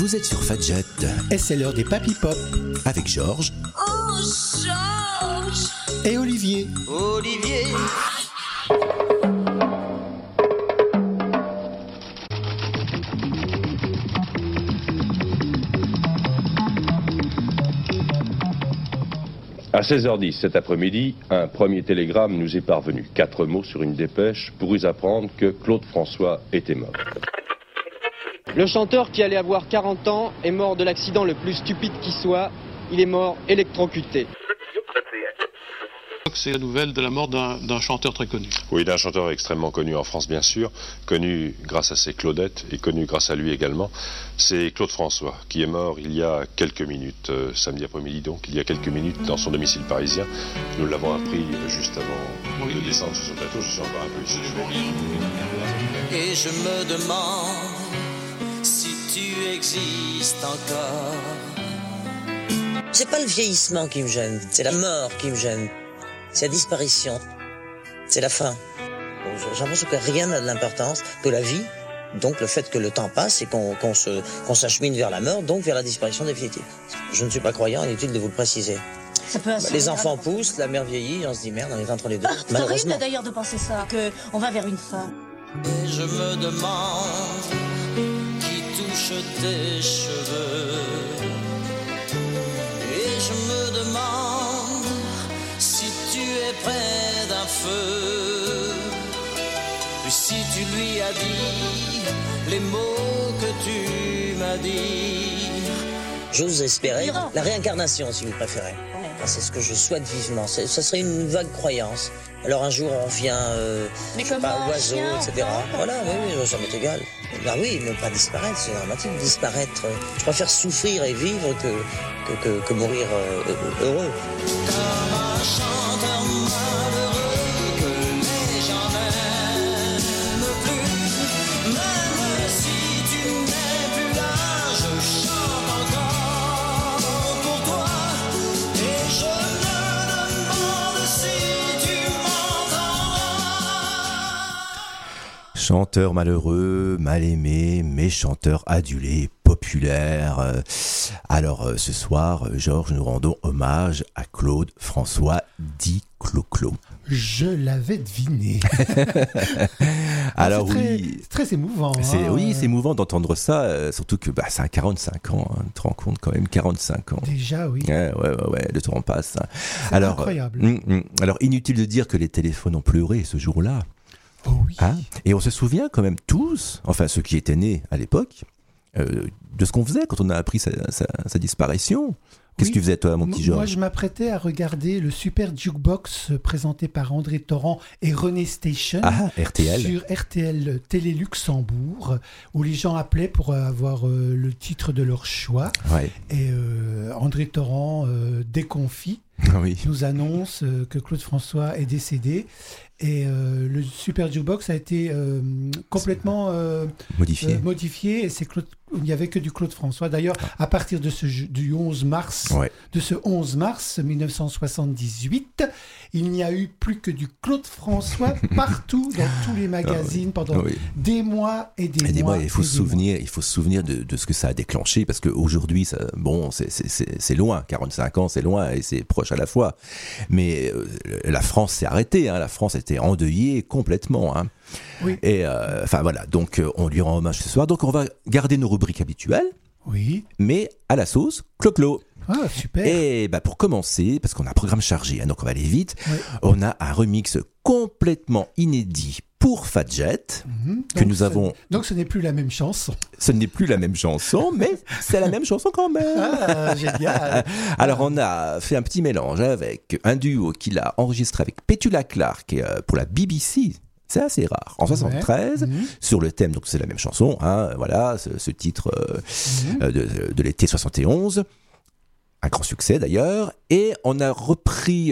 Vous êtes sur Fadjet. Et c'est l'heure des Papy Pop. Avec Georges. Oh, Georges. Et Olivier. Olivier. À 16h10 cet après-midi, un premier télégramme nous est parvenu. 4 mots sur une dépêche pour nous apprendre que Claude François était mort. Le chanteur qui allait avoir 40 ans est mort de l'accident le plus stupide qui soit. Il est mort électrocuté. C'est la nouvelle de la mort d'un chanteur très connu. Oui, d'un chanteur extrêmement connu en France, bien sûr, connu grâce à ses Claudettes et connu grâce à lui également. C'est Claude François, qui est mort il y a quelques minutes, samedi après-midi donc, il y a quelques minutes, dans son domicile parisien. Nous l'avons appris juste avant de descendre sur son plateau, je suis encore un peu ici. Et je me demande si tu existes encore. C'est pas le vieillissement qui me gêne, c'est la mort qui me gêne. C'est la disparition. C'est la fin. J'ai l'impression que rien n'a de l'importance que la vie, donc le fait que le temps passe et qu'on s'achemine vers la mort, donc vers la disparition définitive. Je ne suis pas croyant, inutile de vous le préciser. Les enfants poussent, la mère vieillit, on se dit merde, on est entre les deux. C'est horrible d'ailleurs de penser ça, qu'on va vers une fin. Et je me demande qui touche tes cheveux. Et je me demande si tu es près d'un feu. Puis si tu lui as dit les mots que tu m'as dit. J'ose espérer la réincarnation, si vous préférez. C'est ce que je souhaite vivement. Ça serait une vague croyance. Alors un jour on vient, oiseau, etc. Voilà, oui, ça m'est égal. Ben oui, ne pas disparaître, c'est dramatique. Disparaître, je préfère souffrir et vivre que mourir heureux. Comme un chanteur malheureux que les gens n'aiment plus. Même si tu n'es plus là, je chante encore pour toi. Et je me demande si tu m'entendras. Chanteur malheureux, mal aimé, mais chanteur adulé, populaire. Alors ce soir, Georges, nous rendons hommage à Claude François, dit Clo-Clo. Je l'avais deviné. Alors c'est très émouvant. Oui, c'est émouvant d'entendre ça, surtout que ça a 45 ans, tu te rends compte quand même, 45 ans. Déjà, oui. Ouais, le temps passe. C'est incroyable. Alors, inutile de dire que les téléphones ont pleuré ce jour-là. Oh oui. Et on se souvient quand même tous, enfin ceux qui étaient nés à l'époque, de ce qu'on faisait quand on a appris sa disparition. Qu'est-ce que tu faisais toi, mon petit Georges ? Moi, je m'apprêtais à regarder le Super Jukebox présenté par André Torrent et René Station RTL. Sur RTL Télé Luxembourg, où les gens appelaient pour avoir le titre de leur choix. Ouais. Et André Torrent, déconfit, nous annonce que Claude François est décédé. Et le Super Jukebox a été complètement modifié et il n'y avait que du Claude François. D'ailleurs, à partir de du 11 mars, de ce 11 mars 1978, il n'y a eu plus que du Claude François partout dans tous les magazines pendant des mois et des mois. Il faut se souvenir de ce que ça a déclenché, parce qu'aujourd'hui, c'est loin, 45 ans, c'est loin et c'est proche à la fois. Mais la France s'est arrêtée, la France était endeuillée complètement. Oui. Et voilà, donc on lui rend hommage ce soir. Donc on va garder nos rubriques habituelles, mais à la sauce Clo-Clo. Ah, super. Et pour commencer, parce qu'on a un programme chargé, donc on va aller vite, on a un remix complètement inédit pour Fadjet, que nous avons... Donc ce n'est plus la même chanson. Ce n'est plus la même chanson, mais c'est la même chanson quand même. Ah, génial. Alors on a fait un petit mélange avec un duo qu'il a enregistré avec Petula Clark pour la BBC. C'est assez rare. En 73, sur le thème, donc c'est la même chanson, voilà, ce titre de l'été 71. Un grand succès d'ailleurs, et on a repris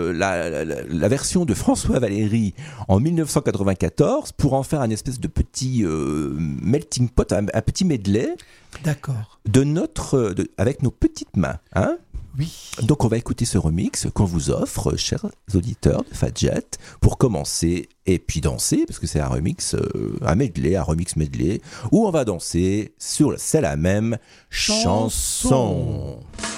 la version de François Valéry en 1994 pour en faire un espèce de petit melting pot, un petit medley. D'accord. Avec nos petites mains, Oui. Donc on va écouter ce remix qu'on vous offre, chers auditeurs de Fadjet, pour commencer et puis danser, parce que c'est un remix, un remix medley, où on va danser sur C'est la même chanson.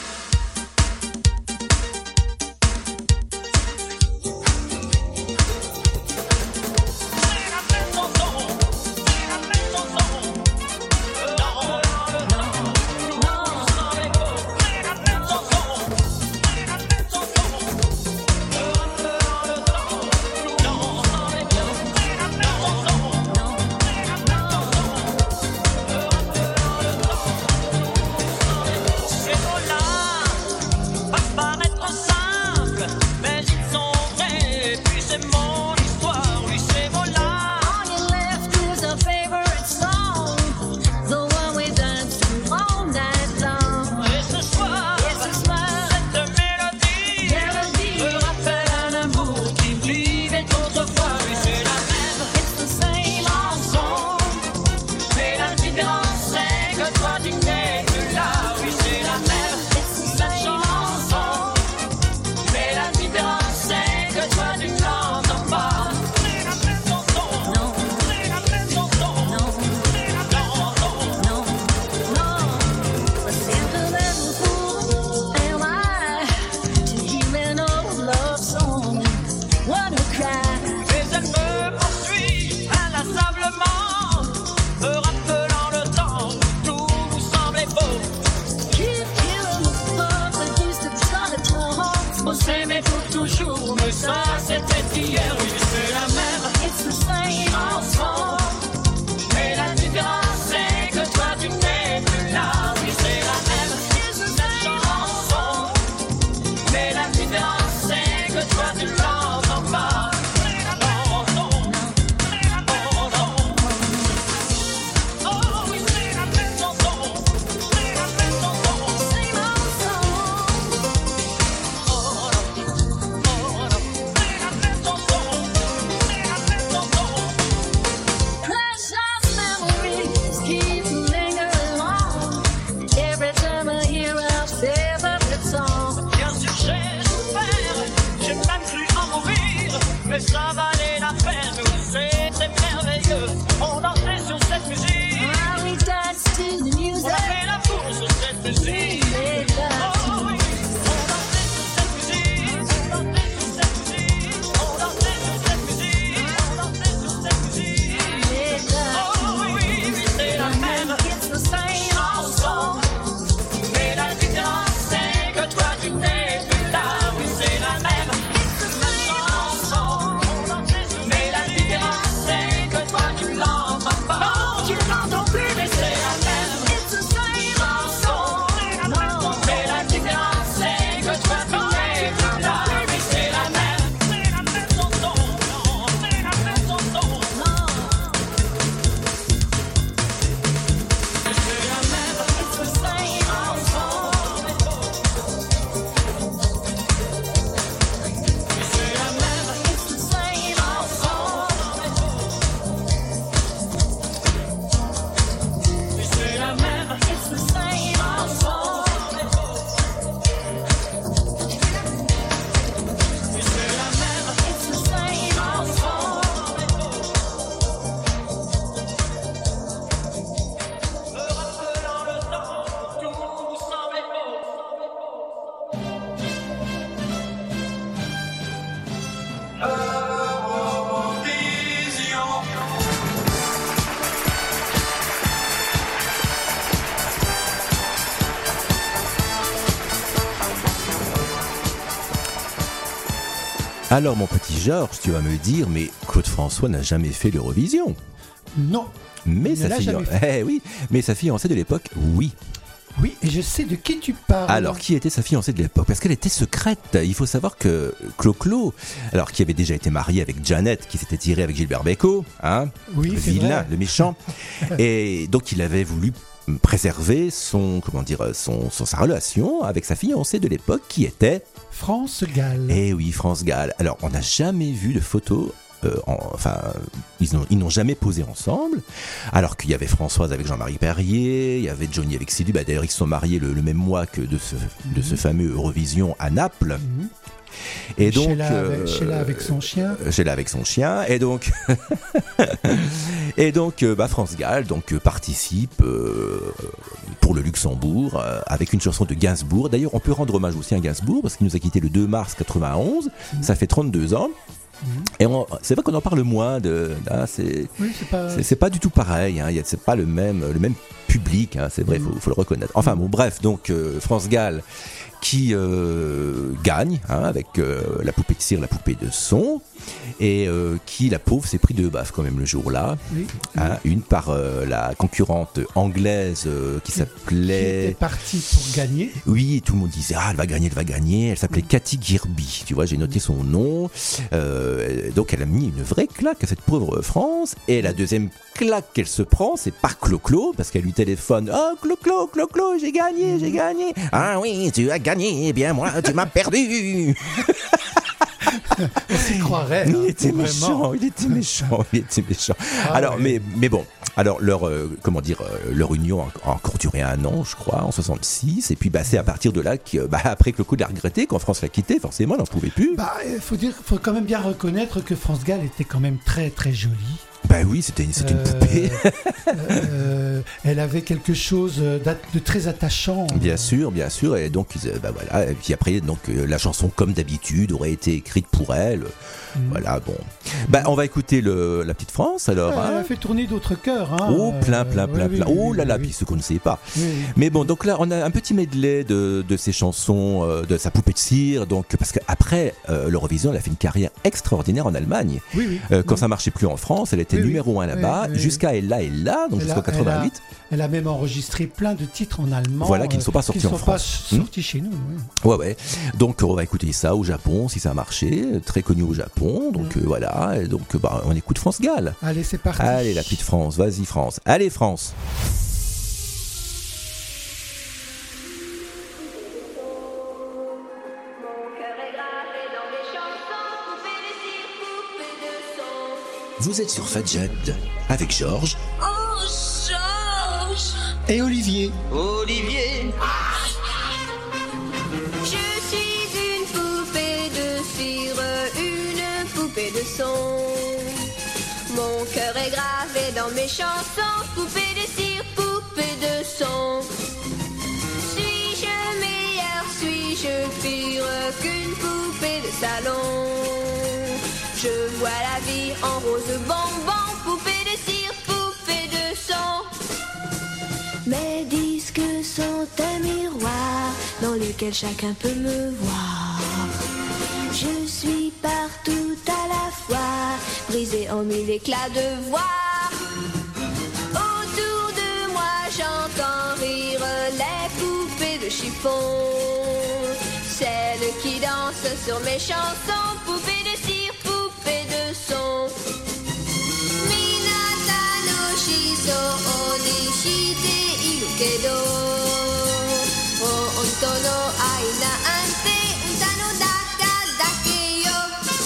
Alors mon petit Georges, tu vas me dire, mais Claude François n'a jamais fait l'Eurovision. Non. Mais sa fiancée de l'époque, oui. Oui, et je sais de qui tu parles. Alors, qui était sa fiancée de l'époque? Parce qu'elle était secrète. Il faut savoir que Clo-Clo, alors qui avait déjà été marié avec Janet, qui s'était tiré avec Gilbert Bécaud, hein, oui, le vilain, vrai. Le méchant, et donc il avait voulu préserver sa relation avec sa fiancée de l'époque, qui était France Gall. Eh oui, France Gall. Alors, on n'a jamais vu de photo ils n'ont jamais posé ensemble. Alors qu'il y avait Françoise avec Jean-Marie Perrier, il y avait Johnny avec Sylvie. D'ailleurs, ils se sont mariés le même mois que de ce fameux Eurovision à Naples. Et donc, Sheila avec son chien. Sheila avec son chien. Et donc, France Gall participe pour le Luxembourg avec une chanson de Gainsbourg. D'ailleurs, on peut rendre hommage aussi à Gainsbourg parce qu'il nous a quitté le 2 mars 91. Ça fait 32 ans. Et c'est vrai qu'on en parle moins c'est pas du tout pareil, hein, c'est pas le même public, hein, c'est vrai, faut le reconnaître. Enfin bon, bref, donc France Gall qui gagne avec la poupée de cire, la poupée de son, et qui, la pauvre, s'est pris 2 baffes quand même le jour-là. Une par la concurrente anglaise qui s'appelait... Qui était partie pour gagner. Oui, tout le monde disait « Ah, elle va gagner ». Elle s'appelait Cathy Girby, tu vois, j'ai noté son nom. Donc elle a mis une vraie claque à cette pauvre France. Et la deuxième claque qu'elle se prend, c'est par Clo-Clo, parce qu'elle lui téléphone « Oh, Clo-Clo, j'ai gagné !»« Ah oui, tu as gagné, eh bien moi, tu m'as perdu !» On s'y croirait. Il était méchant. Alors, mais bon. Alors leur union a encore duré 1 an, je crois, en 66. Et puis c'est à partir de là après que le coup de la regretter, quand France l'a quitté, forcément, elle n'en pouvait plus. Faut quand même bien reconnaître que France Gall était quand même très très jolie. Oui, c'était une poupée. Elle avait quelque chose de très attachant. Bien sûr. Et donc, voilà. Et puis après, la chanson, comme d'habitude, aurait été écrite pour elle. Voilà, bon. On va écouter la petite France, alors. Elle a fait tourner d'autres cœurs. Oh, plein. Oh là là, puis ce qu'on ne sait pas. Mais bon, donc là, on a un petit medley de ses chansons, de sa poupée de cire. Donc, parce qu'après l'Eurovision, elle a fait une carrière extraordinaire en Allemagne. Quand ça marchait plus en France, elle était numéro 1 là-bas, jusqu'à Ella, donc jusqu'en 88. Elle a même enregistré plein de titres en allemand. Voilà, qui ne sont pas sortis en France. Pas sortis chez nous. Ouais. Donc on va écouter ça au Japon, si ça a marché, très connu au Japon. Donc voilà, et donc on écoute France Gall. Allez, c'est parti. Allez, la petite France, vas-y France. Allez France. Vous êtes sur Fadjet avec Georges. Oh, Georges. Et Olivier. Je suis une poupée de cire, une poupée de son. Mon cœur est gravé dans mes chansons. Poupée de cire, poupée de son. Suis-je meilleure, suis-je pire qu'une poupée de salon? Je vois la vie en rose bonbon, poupée de cire, poupée de son. Mes disques sont un miroir dans lequel chacun peut me voir. Je suis partout à la fois, brisée en 1000 éclats de voix. Autour de moi j'entends rire les poupées de chiffon, celles qui dansent sur mes chansons, poupées de cire, poupées de son. Minata no shiso onishite iru kedo, honto no ai naante uta no daka dake yo.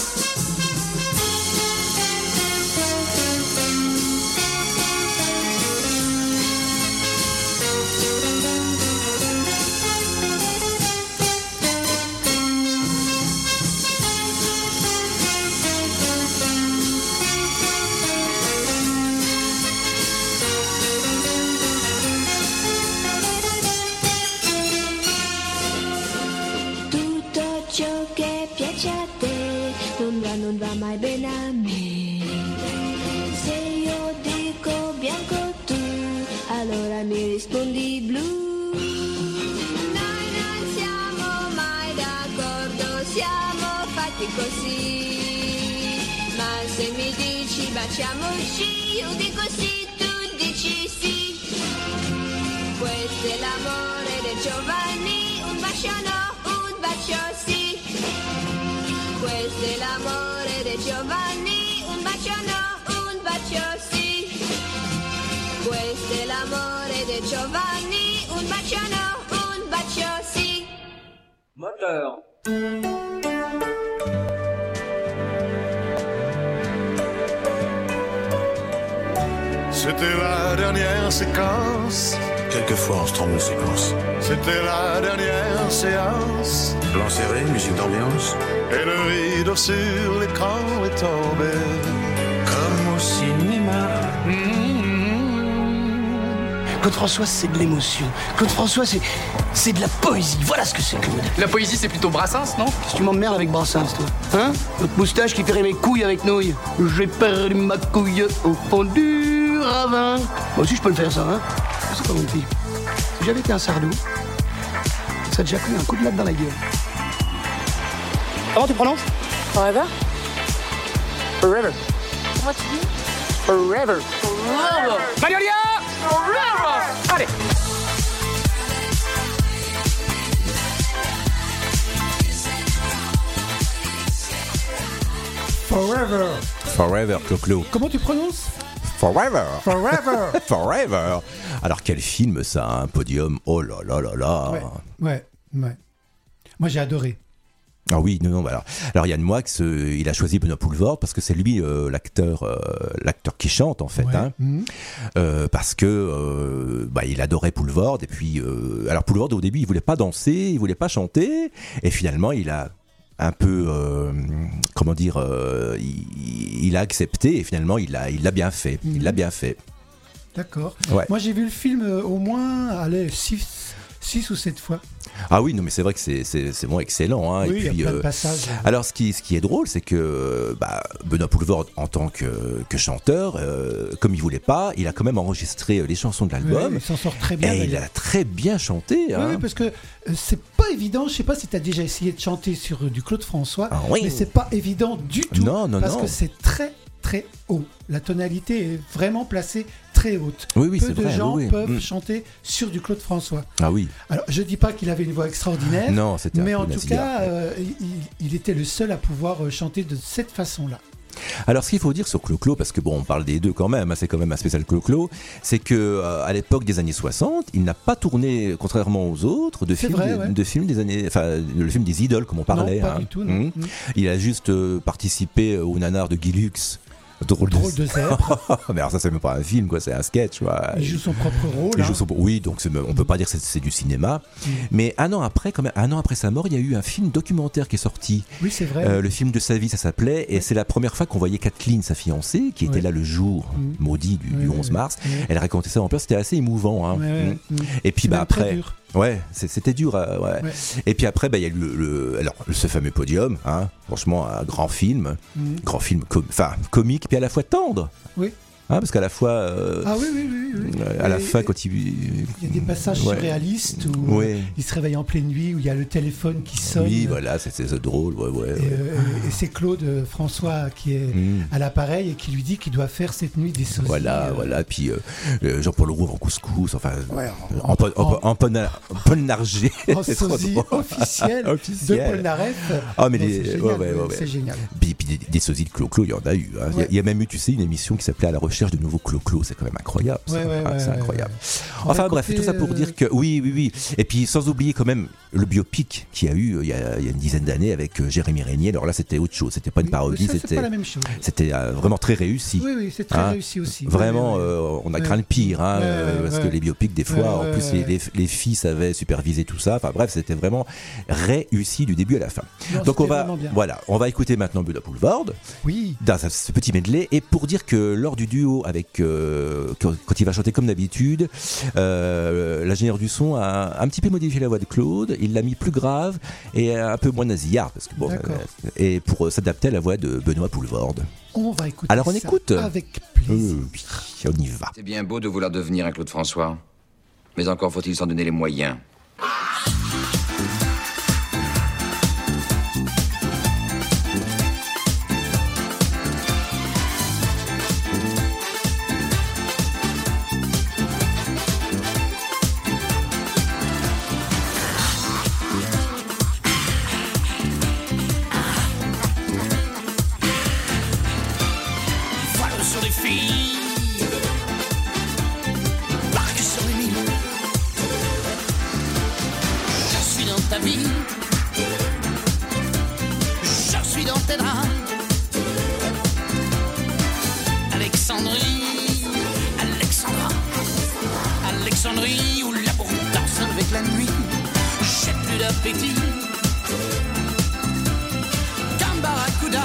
Non va mai bene a me. Se io dico bianco tu, allora mi rispondi blu. Noi non siamo mai d'accordo, siamo fatti così. Ma se mi dici baciamoci, io dico sì, tu dici sì. Questo è l'amore dei giovani, un bacio no, un bacio sì. Questo è l'amore dei giovani, un bacio no, un bacio sì. Questo è l'amore dei giovani, un bacio no, un bacio sì. Moteur. C'était la dernière séquence. Quelquefois on se trompe de séquence. C'était la dernière séance. Plan serré, musique d'ambiance. Et le rideau sur l'écran est tombé. Comme au cinéma. Claude François, c'est de l'émotion. Claude François, c'est de la poésie. Voilà ce que c'est, Claude. La poésie, c'est plutôt Brassens, non? Qu'est-ce que tu m'emmerdes avec Brassens, toi? Hein? Votre moustache qui fait rimer couille avec nouilles. J'ai perdu ma couille au fond du ravin. Moi aussi, je peux le faire, ça, hein? C'est pas mon petit. Si j'avais été un sardou, ça a déjà pris un coup de latte dans la gueule. Comment tu prononces? Forever? Forever. Comment tu dis? Forever. Forever. Magnolia! Forever. Allez. Forever, Clo-Clo. Comment tu prononces? Forever. Forever. Forever. Alors quel film ça, un podium. Oh là là là là. Ouais. Moi j'ai adoré. Ah oui, non, alors Yann Moix, il a choisi Benoît Poelvoorde parce que c'est lui l'acteur qui chante en fait, parce que il adorait Poelvoorde et puis alors Poelvoorde au début il voulait pas danser, il voulait pas chanter et finalement il a un peu il a accepté et finalement il l'a bien fait, il l'a bien fait. D'accord. Ouais. Moi j'ai vu le film au moins 6 ou 7 fois. Ah oui, non mais c'est vrai que c'est vraiment excellent. Hein. Oui, et puis, il y a plein de passages. Alors ce qui est drôle, c'est que Benoît Poelvoorde, en tant que chanteur, comme il voulait pas, il a quand même enregistré les chansons de l'album. Il s'en sort très bien. Et il a très bien chanté. Hein. Oui, parce que c'est pas évident. Je sais pas si tu as déjà essayé de chanter sur du Claude François, mais c'est pas évident du tout. Non, parce que c'est très très haut. La tonalité est vraiment placée très haute. Oui, peu de gens peuvent chanter sur du Claude François. Ah oui. Alors, je dis pas qu'il avait une voix extraordinaire, non, c'était mais en tout cas, il était le seul à pouvoir chanter de cette façon-là. Alors, ce qu'il faut dire sur Clo-Clo, parce que on parle des deux quand même, hein, c'est quand même un spécial Clo-Clo, c'est que à l'époque des années 60, il n'a pas tourné, contrairement aux autres, de films des années, enfin, le film des idoles, comme on parlait. Non, pas du tout, non. Il a juste participé au nanar de Guy Lux. Drôle de zèbre. Mais alors ça c'est même pas un film quoi, c'est un sketch. Il joue son propre rôle. Oui, donc on peut pas dire que c'est du cinéma. Mais un an après sa mort, il y a eu un film documentaire qui est sorti. Oui, c'est vrai. Le film de sa vie, ça s'appelait, et c'est la première fois qu'on voyait Kathleen, sa fiancée, qui était là le jour maudit du 11 mars. Elle racontait ça en pleurs, c'était assez émouvant. Hein. Et puis après. Ouais, c'était dur. Ouais. Et puis après, il y a eu ce fameux podium, hein, franchement, un grand film comique, puis à la fois tendre. Oui. Hein, parce qu'à la fois, à la fin, quand il y a des passages surréalistes où il se réveille en pleine nuit, où il y a le téléphone qui sonne. Oui, voilà, c'est drôle. Et c'est Claude François qui est à l'appareil et qui lui dit qu'il doit faire cette nuit des sosies. Voilà. Puis Jean-Paul Rouve en couscous, enfin, en Polnareff. En sosie officielle de Polnareff. Ah, mais c'est génial. Puis des sosies de Clo-Clo, il y en a eu. Hein. Il y a même eu, tu sais, une émission qui s'appelait À la recherche de nouveaux Clo-Clo, c'est quand même incroyable. C'est incroyable. Enfin bref, tout ça pour dire que oui. Et puis sans oublier quand même le biopic qu'il y a eu il y a une dizaine d'années avec Jérémy Régnier. Alors là, c'était autre chose, c'était pas une parodie, c'était pas la même chose. C'était vraiment très réussi. Oui, c'est très réussi aussi. Vraiment, on a craint le pire, parce que les biopics des fois, en plus les filles savaient superviser tout ça. Enfin bref, c'était vraiment réussi du début à la fin. Non, donc on va écouter maintenant Benoît Poelvoorde dans ce petit medley, et pour dire que lors du duo avec quand il va chanter comme d'habitude, l'ingénieur du son a un petit peu modifié la voix de Claude, il l'a mis plus grave et un peu moins nasillard parce que et pour s'adapter à la voix de Benoît Poelvoorde. On va écouter. Alors on écoute avec plaisir. On y va. C'est bien beau de vouloir devenir un Claude François, mais encore faut-il s'en donner les moyens. appétit. Comme Barracuda.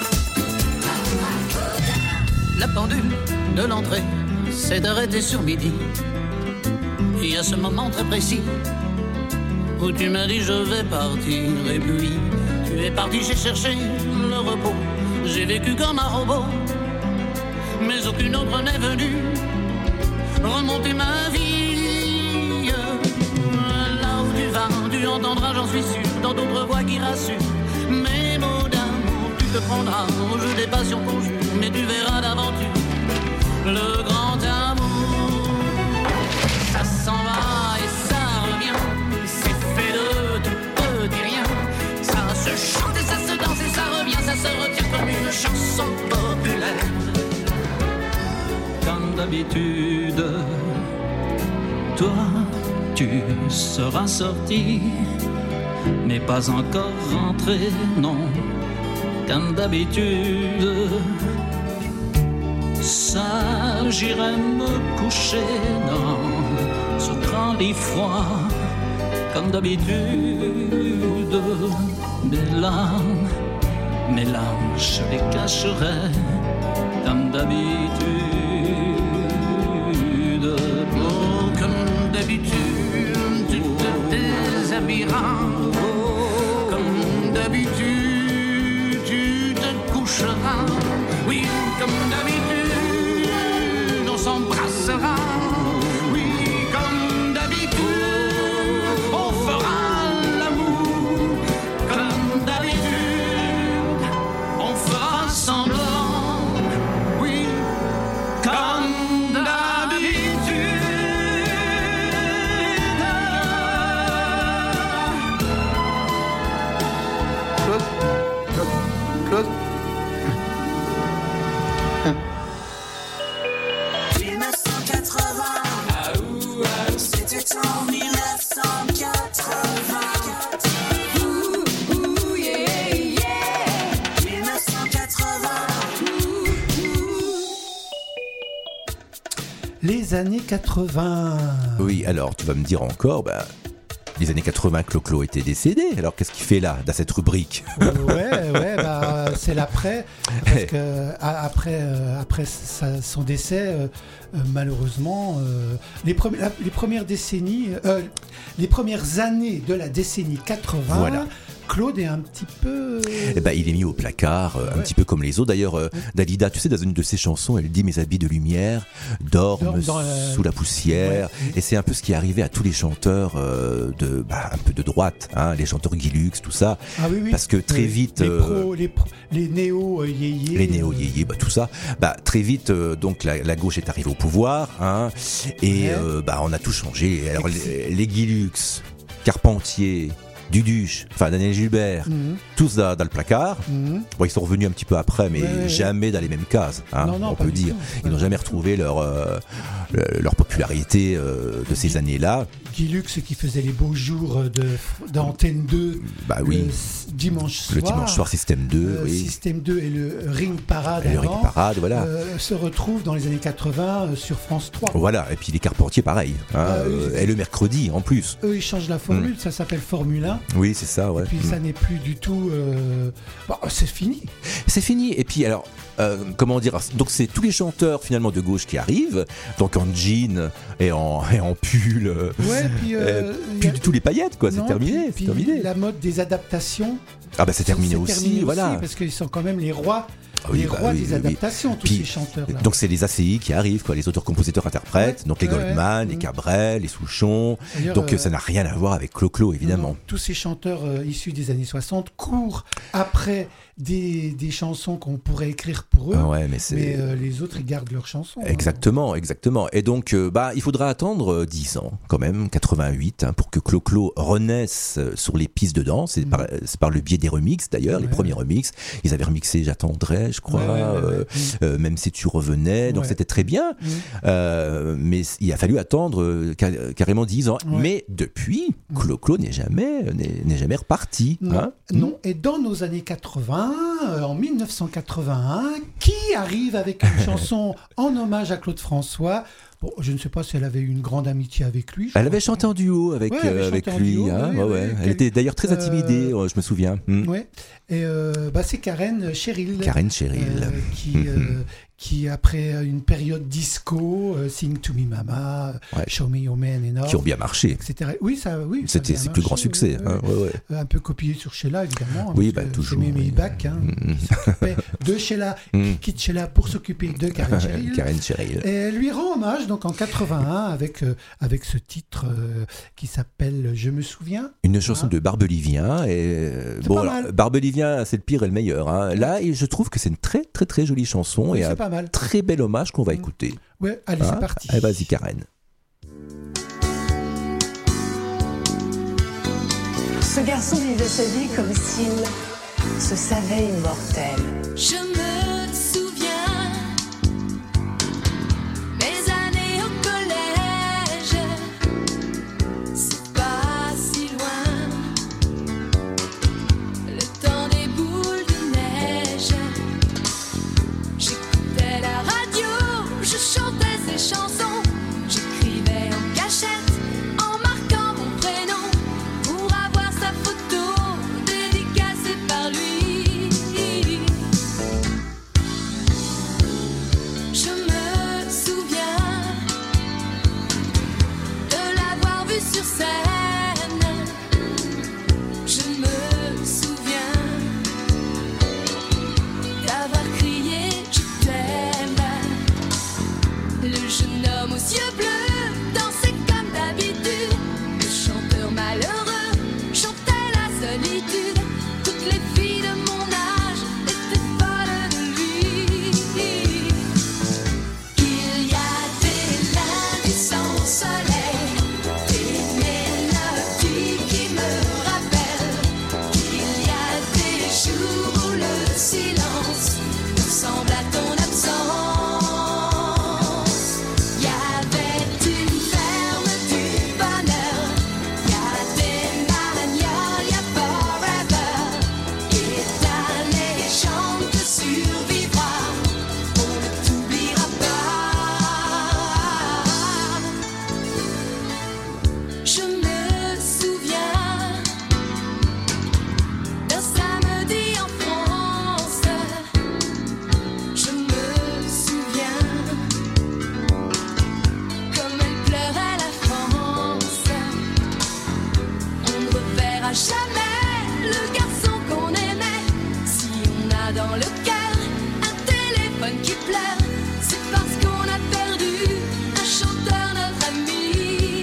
La pendule de l'entrée s'est arrêtée sur midi. Et à ce moment très précis où tu m'as dit je vais partir, et puis tu es parti, j'ai cherché le repos, j'ai vécu comme un robot, mais aucune autre n'est venue remonter ma vie. Là où tu vas, tu entendras, j'en suis sûr, dans d'autres voix qui rassurent, mes mots d'amour, tu te prendras au jeu des passions conjures, mais tu verras d'aventure le grand amour. Ça s'en va et ça revient, c'est fait de tout petit rien. Ça se chante et ça se danse et ça revient, ça se retient comme une chanson populaire. Comme d'habitude, toi tu seras sorti, mais pas encore rentré, non. Comme d'habitude, ça j'irai me coucher dans ce grand lit froid. Comme d'habitude, mes larmes, je les cacherai. Comme d'habitude, oh, comme d'habitude, tu te déshabilleras. Comme d'habitude, tu te coucheras. Oui, comme d'habitude, on s'embrassera. Oui, comme d'habitude, on fera l'amour. Comme d'habitude, on fera semblant. Oui, comme d'habitude. Claude. 1980, c'était en 1980. Ouh, yeah, yeah. 1980. Les années 80. Oui, alors tu vas me dire encore, les années 80, Clo-Clo était décédé. Alors qu'est-ce qu'il fait là, dans cette rubrique? Ouais, c'est l'après. Parce que après son décès, malheureusement, les premières années de la décennie 80. Voilà. Claude est un petit peu... il est mis au placard, un petit peu comme les autres. D'ailleurs, Dalida, tu sais, dans une de ses chansons, elle dit « Mes habits de lumière dorment sous la poussière ». Et c'est un peu ce qui est arrivé à tous les chanteurs un peu de droite, hein, les chanteurs Guy Lux, tout ça. Ah, oui. Parce que très vite... Les néo-yéyés. Les néo-yéyés, tout ça. Très vite, donc la gauche est arrivée au pouvoir, hein, et on a tout changé. Alors, les Guy Lux, Carpentier... Duduche, Daniel Gilbert, tous dans le placard. Bon, ils sont revenus un petit peu après, mais jamais dans les mêmes cases, hein, on peut dire. Ils n'ont jamais retrouvé leur popularité de ces années-là. Guy Lux qui faisait les beaux jours d'Antenne 2 dimanche soir. Le dimanche soir, Système 2. Système 2 et le Ring Parade. Le Ring Parade, voilà. Se retrouvent dans les années 80 sur France 3. Voilà, et puis les Carpentiers, pareil. Et le mercredi, en plus. Eux, ils changent la formule, ça s'appelle Formule 1. Oui, c'est ça, ouais. Et puis ça n'est plus du tout... c'est fini. C'est fini. Et puis alors, comment dire, donc c'est tous les chanteurs finalement de gauche qui arrivent, donc en jean et en pull, puis tous les paillettes, quoi. C'est terminé. Puis la mode des adaptations. C'est terminé aussi, voilà. Parce qu'ils sont quand même les rois. Les rois des adaptations, tous ces chanteurs-là. Donc c'est les ACI qui arrivent, quoi, les auteurs, compositeurs, interprètes, donc les Goldman, les Cabrel, les Souchon. Donc ça n'a rien à voir avec Clo-Clo, évidemment. Tous ces chanteurs issus des années 60 courent après des chansons qu'on pourrait écrire pour eux, mais les autres ils gardent leurs chansons. Exactement. Et donc il faudra attendre 10 ans quand même, 88, pour que Clo-Clo renaisse sur les pistes de danse. C'est par le biais des remixes d'ailleurs, les premiers remixes. Ils avaient remixé J'attendrai, je crois, même si tu revenais, donc c'était très bien. Mais il a fallu attendre carrément 10 ans. Mais depuis, Clo-Clo n'est jamais reparti. Non. Et dans nos années 80, en 1981, qui arrive avec une chanson en hommage à Claude François? Bon, je ne sais pas si elle avait eu une grande amitié avec lui. Elle avait chanté en duo avec lui. Elle était d'ailleurs très intimidée, je me souviens. Ouais. Et c'est Karen Cheryl. Karen Cheryl. Qui après une période disco, Sing to Me Mama, Show Me Your Man and All, qui ont bien marché, etc. Oui, c'était ses plus grands succès. Un peu copié sur Sheila, évidemment. Oui, toujours. C'est Mimi Back, qui s'occupait de Sheila, qui quitte Sheila pour s'occuper de Karen Cheryl. Karen Cheryl. Et elle lui rend hommage donc en 81 avec ce titre qui s'appelle Je me souviens. Une chanson de Barbelivien. Et Barbelivien, c'est le pire et le meilleur. Hein. Là, je trouve que c'est une très très très jolie chanson et un très bel hommage qu'on va écouter. Ouais, allez, c'est parti. Allez, vas-y, Karen. Ce garçon vivait sa vie comme s'il se savait immortel. Je me souviens mes années au collège, c'est pas si loin, le temps des boules de neige. J'écoutais la radio, je chantais ces chansons, j'écrivais en cachette en marquant mon prénom pour avoir sa photo dédicacée par lui. Je me souviens de l'avoir vu sur scène. Je me souviens d'avoir crié je t'aime. Le jeune homme aux yeux bleus dansait comme d'habitude. Le chanteur malheureux chantait la solitude. Toutes les filles de mon âge étaient folles de lui. Il y a des lundis sans soleil, des mélodies qui me rappellent. Il y a des jours où le silence ressemble à ton absence. Il y avait une ferme du bonheur, il y a des magnolias forever, et ta légende survivra, on ne t'oubliera pas. Je me souviens d'un samedi en France. Je me souviens comme elle pleurait la France. On ne reverra jamais le garçon qu'on aimait. Si on a dans le cœur un téléphone qui pleure, c'est parce qu'on a perdu un chanteur, notre ami.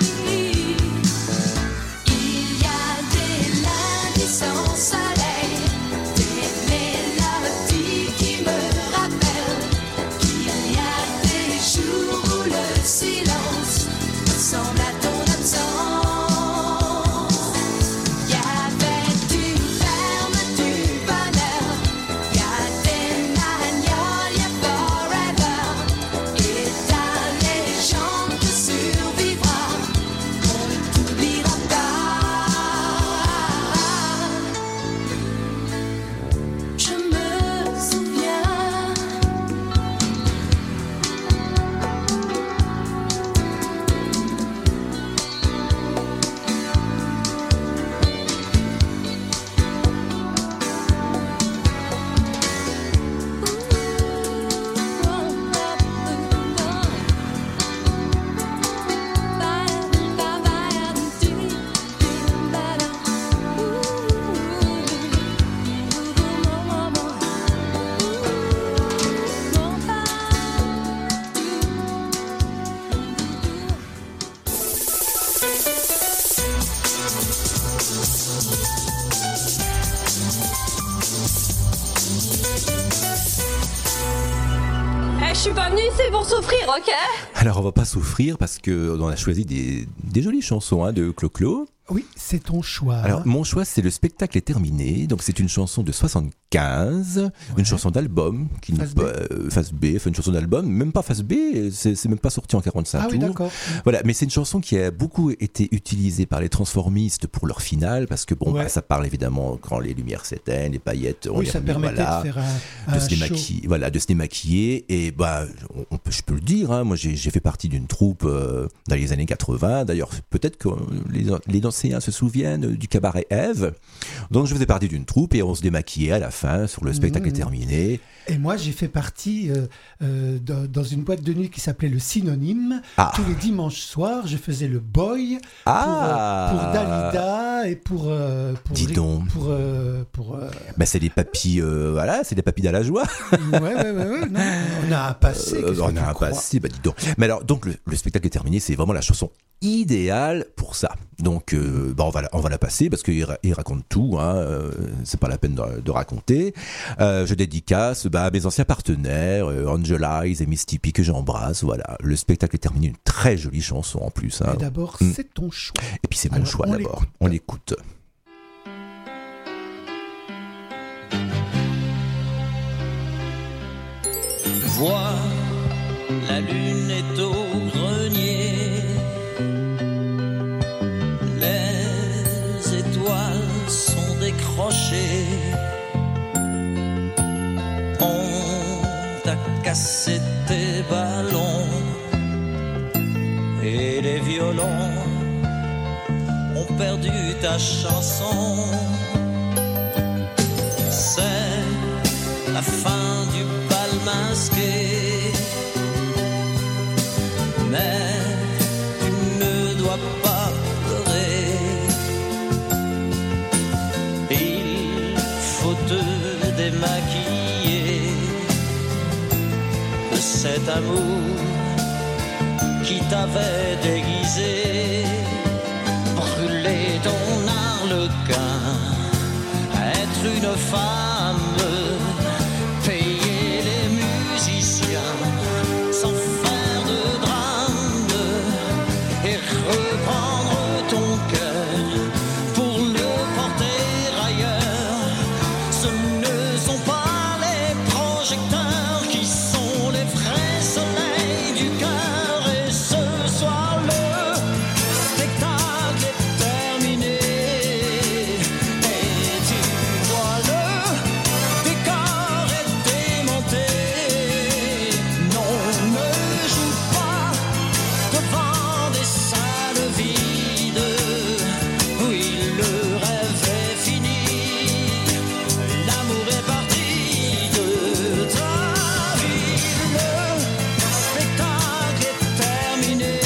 Il y a des lundis sans soleil, des mélodies qui me rappellent qu'il y a des jours où le silence ressemble à ton absence. Il y avait une ferme du bonheur, il y a des magnolias forever, et ta légende survivra, on ne t'oubliera pas. Je me souviens. Je suis pas venue ici pour souffrir, ok? Alors on va pas souffrir parce qu'on a choisi des jolies chansons de Clo-Clo. Oui, c'est ton choix. Alors, mon choix, c'est Le spectacle est terminé. Donc, c'est une chanson de 75, une chanson d'album, face B, enfin une chanson d'album, même pas face B, c'est même pas sorti en 45 tours. Oui, d'accord. Voilà, mais c'est une chanson qui a beaucoup été utilisée par les transformistes pour leur finale, parce que ça parle évidemment quand les lumières s'éteignent, les paillettes, ça permettait de faire de se démaquiller. Et je peux le dire, hein, moi j'ai fait partie d'une troupe dans les années 80. D'ailleurs, peut-être que les anciens se souviennent du cabaret Ève. Donc je faisais partie d'une troupe et on se démaquillait à la fin sur Le spectacle est terminé. Et moi j'ai fait partie dans une boîte de nuit qui s'appelait le Synonyme. Tous les dimanches soirs je faisais le boy pour Dalida et pour dis donc. C'est des papis c'est des papis dans la joie. Ouais. Non, on a un passé. On a un passé, dis donc. Mais alors donc le spectacle est terminé, c'est vraiment la chanson idéale pour ça. Donc on va la passer parce qu'il raconte tout, hein, c'est pas la peine de raconter. Je dédicace à mes anciens partenaires, Angel Eyes et Miss Tippy que j'embrasse. Voilà, le spectacle est terminé, une très jolie chanson en plus. Hein. Et d'abord, c'est ton choix. Et puis c'est mon choix d'abord. On l'écoute. Vois, la lune est au grenier. Les étoiles sont décrochées. On t'a cassé tes ballons. Et les violons ont perdu ta chanson. C'est la fin du bal masqué. Mais tu ne dois pas pleurer. Il faut te démaquiller de cet amour qui t'avait déguisé. Brûler ton arlequin, être une femme, payer les musiciens sans faire de drame et reprendre ton cœur pour le porter ailleurs. Ce ne sont pas les projecteurs qui sont les vrais soleils du cœur. Et ce soir le spectacle est terminé et tu vois le décor est démonté. Non, ne joue pas devant des salles vides. Oui, le rêve est fini, l'amour est parti de ta vie. Le spectacle est terminé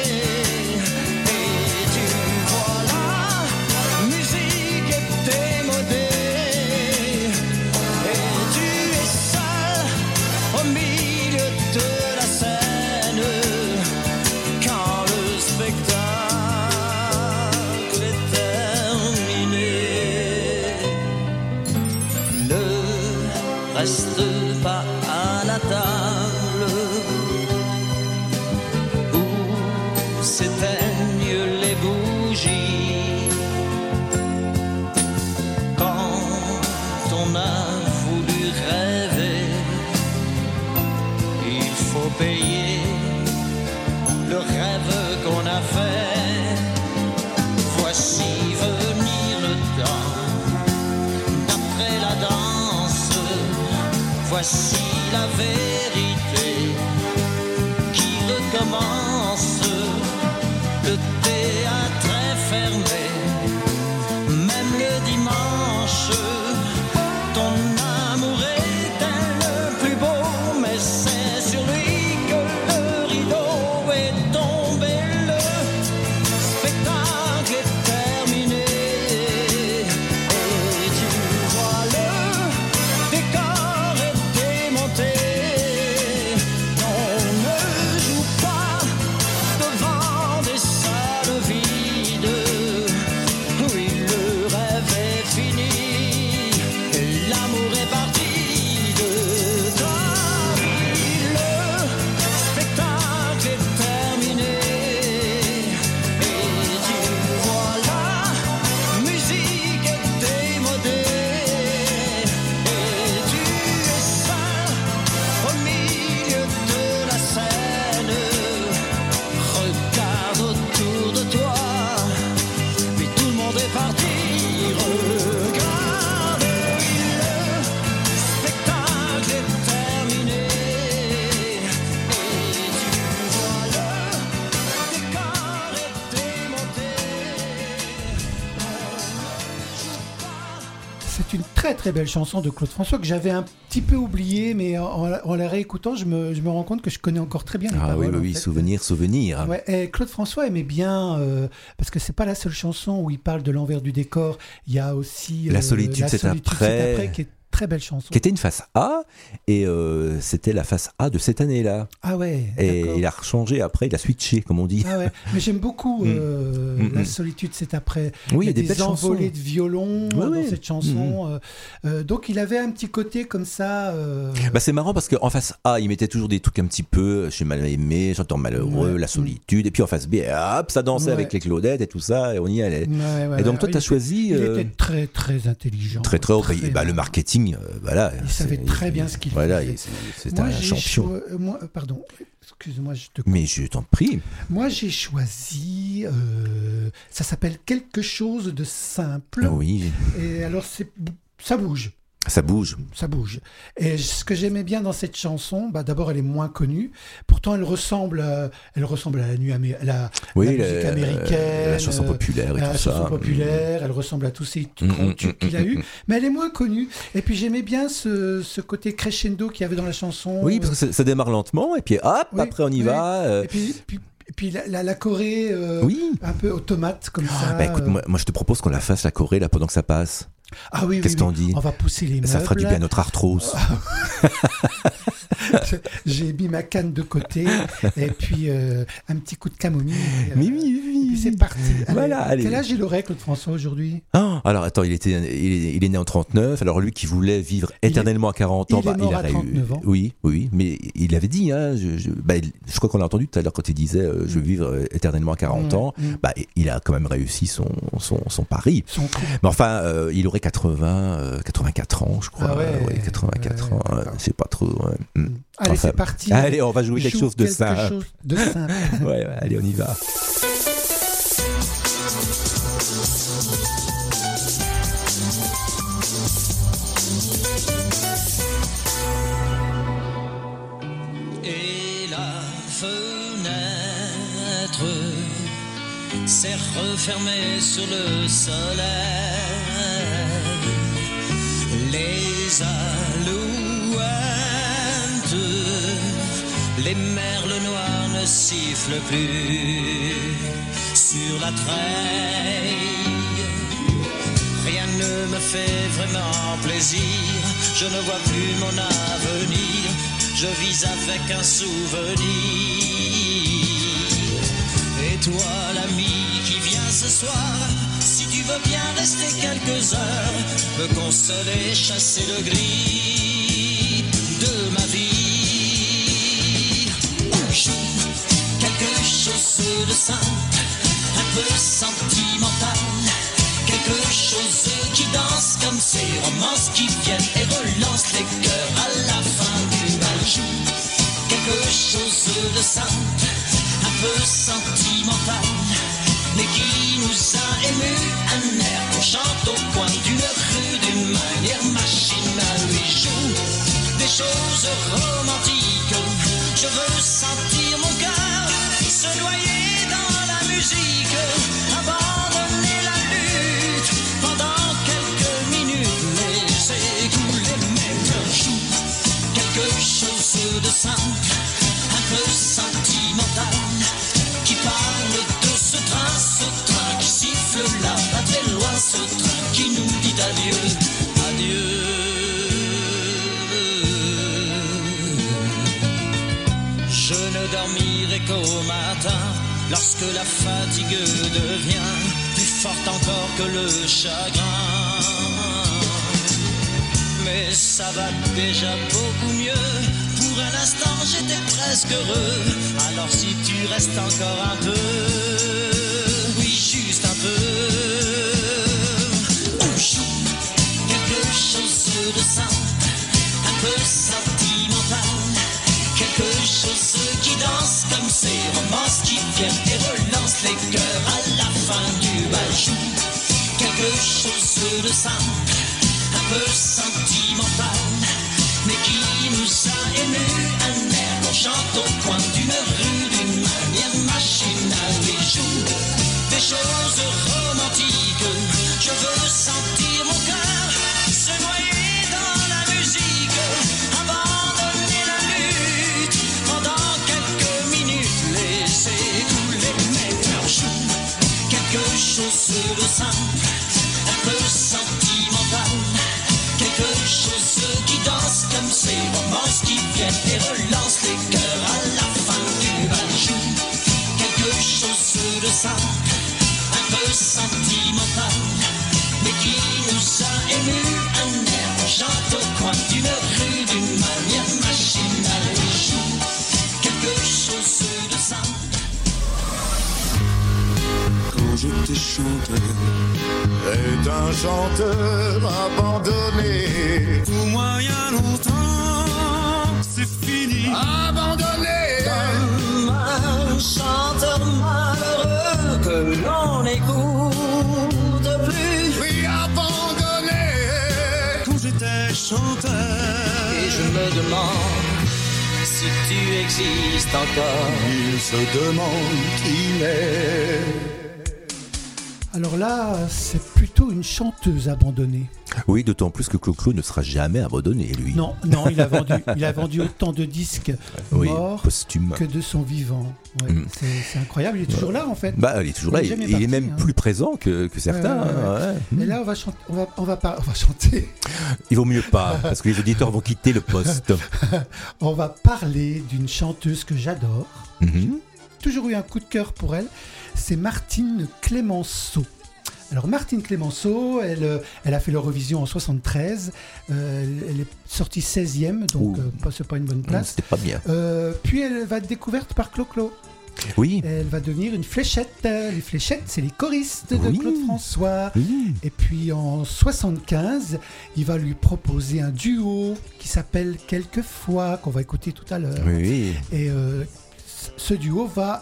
et tu vois la musique est démodée et tu es seul au milieu de la scène quand le spectacle est terminé. Ne reste pas à la table où s'éteignent les bougies. Quand on a voulu rêver, il faut payer le rêve qu'on a fait. Voici venir le temps d'après la danse. Voici la vérité qui recommence. Le théâtre est fermé, même le dimanche. Ton amour était le plus beau, mais c'est sur lui que le rideau est tombé. Le spectacle est terminé et tu vois le décor est démonté. Non, ne joue pas C'est une très très belle chanson de Claude François que j'avais un petit peu oubliée, mais en la réécoutant, je me rends compte que je connais encore très bien les paroles. Oui, souvenir. Ouais, et Claude François aimait bien, parce que c'est pas la seule chanson où il parle de l'envers du décor, il y a aussi La solitude, c'est après, qui est très belle chanson. Qui était une face A, et c'était la face A de cette année-là. Ah ouais. Et d'accord. il a changé après, il a switché, comme on dit. Ah ouais. Mais j'aime beaucoup La solitude, c'est après. Oui, il y a des chansons. envolées de violon dans cette chanson. Donc il avait un petit côté comme ça. Bah, c'est marrant parce qu'en face A, il mettait toujours des trucs un petit peu, je suis mal aimé, j'entends malheureux, la solitude. Et puis en face B, hop, ça dansait avec les Claudettes et tout ça, et on y allait. Et donc toi, tu as choisi. Il était très très intelligent. Très le marketing. Voilà, il savait très bien ce qu'il faisait. C'est un champion. Pardon, excuse-moi, je te coupe. Mais je t'en prie. Moi, j'ai choisi. Ça s'appelle Quelque chose de simple. Oui. Et alors, ça bouge. Ça bouge. Ça bouge. Et ce que j'aimais bien dans cette chanson, d'abord elle est moins connue. Pourtant elle ressemble à la musique américaine, la chanson populaire et tout ça. La chanson populaire, elle ressemble à tous ces gros tubes qu'il a eu, mais elle est moins connue. Et puis j'aimais bien ce côté crescendo qu'il y avait dans la chanson. Oui, parce que ça démarre lentement et puis hop, après on y va. Et puis la choré, un peu automate comme ça. Bah, écoute, moi je te propose qu'on la fasse la choré là pendant que ça passe. Ah oui, qu'est-ce qu'on dit ? On va pousser les meubles. Ça fera du bien à notre arthrose. J'ai mis ma canne de côté et puis un petit coup de camomille. Oui. Et puis c'est parti. Allez. Quel âge il aurait, Claude François, aujourd'hui ? Alors attends, il est né en 39. Alors lui qui voulait vivre éternellement à 40 ans, il est mort à 39 ans. Oui, mais il avait dit, je crois qu'on l'a entendu tout à l'heure quand il disait je veux vivre éternellement à 40 ans. Il a quand même réussi son pari. Mais enfin, il aurait 84 ans, je crois. 84 ans, je sais pas trop. Allez, c'est parti. Allez, on va jouer quelque chose de simple. Ouais, allez, on y va. Et la fenêtre s'est refermée sur le soleil. Les alouettes, les merles noirs ne sifflent plus sur la treille. Rien ne me fait vraiment plaisir, je ne vois plus mon avenir, je vis avec un souvenir. Et toi l'ami qui vient ce soir, si tu veux bien rester quelques heures, me consoler, chasser le gris de ma vie. Joue quelque chose de simple, un peu sentimental, quelque chose qui danse comme ces romances qui viennent et relancent les cœurs à la fin du bal. Joue quelque chose de simple, un peu sentimental, mais qui nous a émus, un air qu'on chante au coin d'une rue d'une manière machinale. Oui, joue des choses romantiques, je veux sentir mon cœur se noyer dans la musique, abandonner la lutte pendant quelques minutes, laisser couler mes cœurs. Joue quelque chose de simple, un peu sentimental, qui parle de ce train qui siffle là-bas très loin, ce train qui nous dit adieu, adieu. Je ne dormirai qu'au matin, lorsque la fatigue devient plus forte encore que le chagrin. Mais ça va déjà beaucoup mieux, pour un instant j'étais presque heureux. Alors si tu restes encore un peu, oui juste un peu, on joue quelque chose de simple, un peu sentimental, quelque chose qui danse comme ces romances qui viennent et relancent les cœurs à la fin du bal. Joue quelque chose de simple, un peu sentimental, mais qui nous a émus, un air qu'on chante au coin d'une rue d'une manière machinale. Et joue des choses romantiques, je veux sentir mon cœur est chanteur. Est un chanteur abandonné. Pour moi, il y a longtemps, c'est fini. Abandonné. Comme un chanteur malheureux que l'on n'écoute plus. Oui, abandonné. Quand j'étais chanteur. Et je me demande si tu existes encore. Il se demande qui m'est. Alors là, c'est plutôt une chanteuse abandonnée. Oui, d'autant plus que Clo-Clo ne sera jamais abandonné, lui. Non, il a vendu autant de disques morts posthumes que de son vivant. Ouais, c'est incroyable, il est toujours là en fait. Bah, il est toujours là, il est même plus présent que certains. Et là, on va chanter. Il vaut mieux pas, parce que les auditeurs vont quitter le poste. On va parler d'une chanteuse que j'adore. J'ai toujours eu un coup de cœur pour elle. C'est Martine Clémenceau. Alors Martine Clémenceau, elle a fait l'Eurovision en 73, elle est sortie 16e, donc c'est pas une bonne place. C'était pas bien. Puis elle va être découverte par Clo-Clo. Oui. Elle va devenir une fléchette. Les fléchettes, c'est les choristes de Claude François. Oui. Et puis en 75, il va lui proposer un duo qui s'appelle Quelquefois, qu'on va écouter tout à l'heure. Oui. Et ce duo va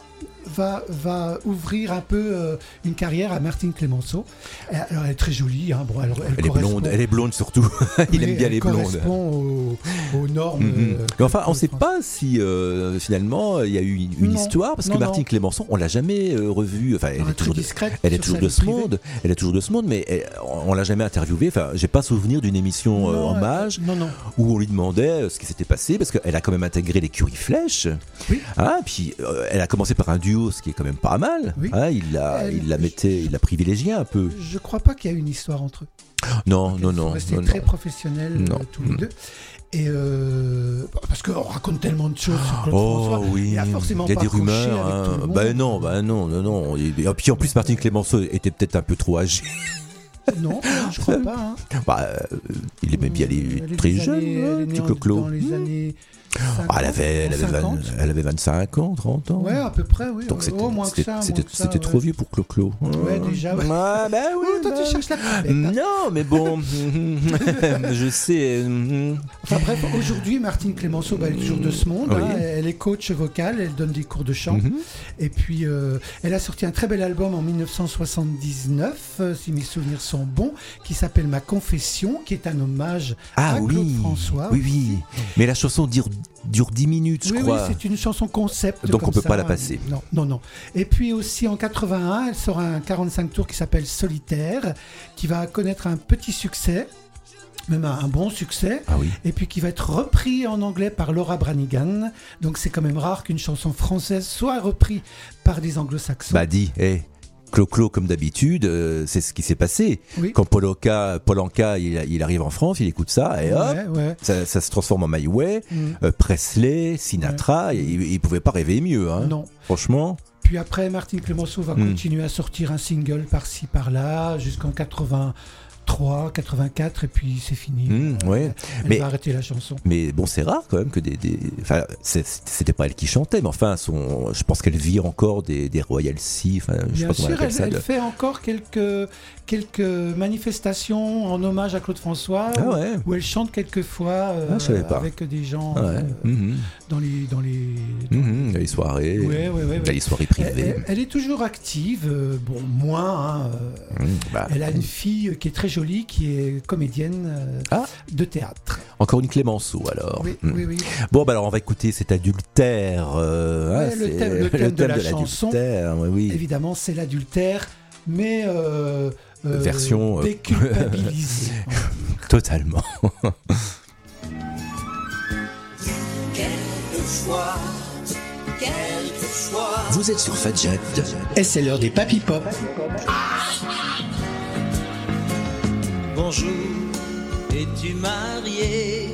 ouvrir un peu une carrière à Martine Clémenceau. Alors elle est très jolie, hein. Bon, elle est blonde surtout. Il aime bien les blondes. Elle correspond aux normes. Enfin, on ne sait pas si finalement il y a eu une histoire, parce que Martine Clémenceau, on l'a jamais revue. Enfin, elle est toujours discrète. Elle est toujours de ce monde. Elle est toujours de ce monde, mais on l'a jamais interviewée. Enfin, j'ai pas souvenir d'une émission hommage où on lui demandait ce qui s'était passé, parce qu'elle a quand même intégré l'écurie Flèche. Oui. Ah, puis elle a commencé par un duo, ce qui est quand même pas mal. Oui. Hein, il l'a privilégié un peu. Je crois pas qu'il y a eu une histoire entre eux. Non. C'était très professionnel tous les deux. Et parce qu'on raconte tellement de choses sur Claude François. Oui. Il y a forcément des rumeurs. Hein. Non. Et puis en plus, Martine Clémenceau était peut-être un peu trop âgée. Non, je crois pas. Hein. Il est même bien très jeune, petit Clo-Clo. Dans les années 50, elle avait 25 ans, 30 ans. Ouais, à peu près, oui. Donc c'était trop vieux pour Clo-Clo. Ouais, déjà. Ouais. Toi, tu cherches la petite bête, hein. Non, mais bon, je sais. Enfin bref, aujourd'hui, Martine Clémenceau, elle est toujours de ce monde. Oui. Hein. Elle est coach vocale, elle donne des cours de chant. Et puis, elle a sorti un très bel album en 1979, si mes souvenirs sont bons, qui s'appelle Ma Confession, qui est un hommage à Claude François. Oui. Mais la chanson dure 10 minutes, je crois. Oui, c'est une chanson concept. Donc on ne peut pas la passer. Non. Et puis aussi en 81, elle sort un 45 tours qui s'appelle Solitaire, qui va connaître un petit succès, même un bon succès, et puis qui va être repris en anglais par Laura Branigan. Donc c'est quand même rare qu'une chanson française soit reprise par des anglo-saxons. Clo-Clo, comme d'habitude, c'est ce qui s'est passé. Oui. Quand Paul Anka il arrive en France, il écoute ça, et hop, ça se transforme en My Way. Presley, Sinatra, il ne pouvait pas rêver mieux. Hein. Non. Franchement. Puis après, Martine Clémenceau va continuer à sortir un single par-ci, par-là, jusqu'en 83, 84, et puis c'est fini. Elle va arrêter la chanson. Mais bon, c'est rare quand même que enfin, c'était pas elle qui chantait, mais enfin, je pense qu'elle vit encore des royalties. Enfin, bien sûr, elle fait encore quelques manifestations en hommage à Claude François, où elle chante quelquefois avec des gens dans les soirées, dans les soirées privées. Elle est toujours active, moins. Elle a une fille qui est très jolie, qui est comédienne de théâtre. Encore une Clémenceau, alors. Oui. Bon, alors on va écouter cet adultère. Le thème de la chanson, évidemment, c'est l'adultère, mais version déculpabilisée. Totalement. Quelquefois. Vous êtes sur Fadjet. Et c'est l'heure des Papy Pop. Bonjour, es-tu marié?